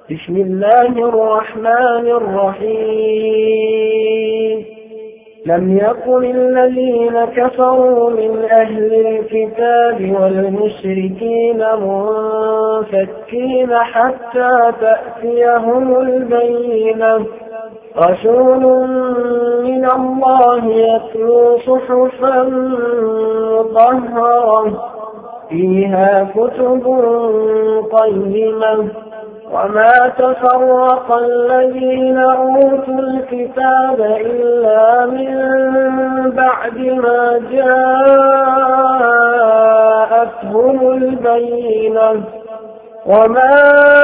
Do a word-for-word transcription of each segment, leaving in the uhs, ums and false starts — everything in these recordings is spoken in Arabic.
بسم الله الرحمن الرحيم لم يكن الذين كفروا من أهل الكتاب والمشركين منفكين حتى تأتيهم البينة رسول من الله يتلو صحفا مطهرة فيها كتب قيمة وما تفرق الذين أوتوا الكتاب إلا من بعد ما جاءتهم البينة وما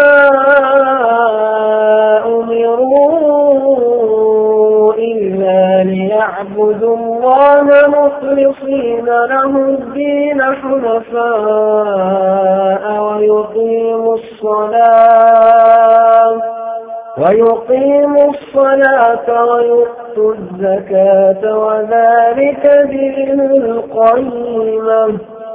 أمروا إلا ليعبدوا الله مخلصين له الدين حنفاء ويقيموا الصلاة ويقيموا الصلاة ويؤتوا الزكاة وذلك دين القيمة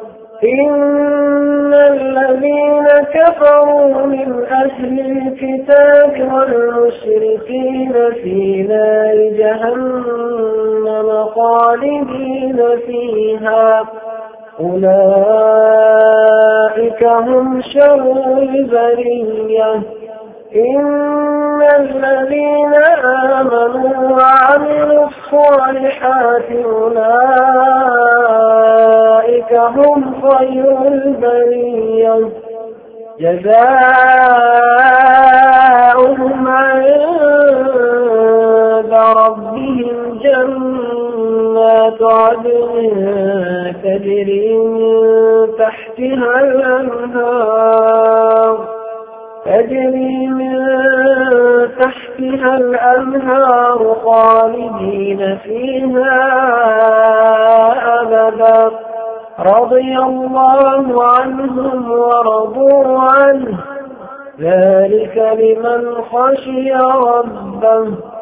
إن الذين كفروا من أهل الكتاب والمشركين في نار جهنم خالدين فيها أولئك هم شر البرية إن الذين آمنوا وعملوا الصالحات أولئك هم خير البرية جزاؤهم عند ربهم جنات عدن تجري من تحتها الأنهار تجري من تحتها الأنهار خالدين فيها أبدا رضي الله عنهم ورضوا عنه ذلك لمن خشي ربه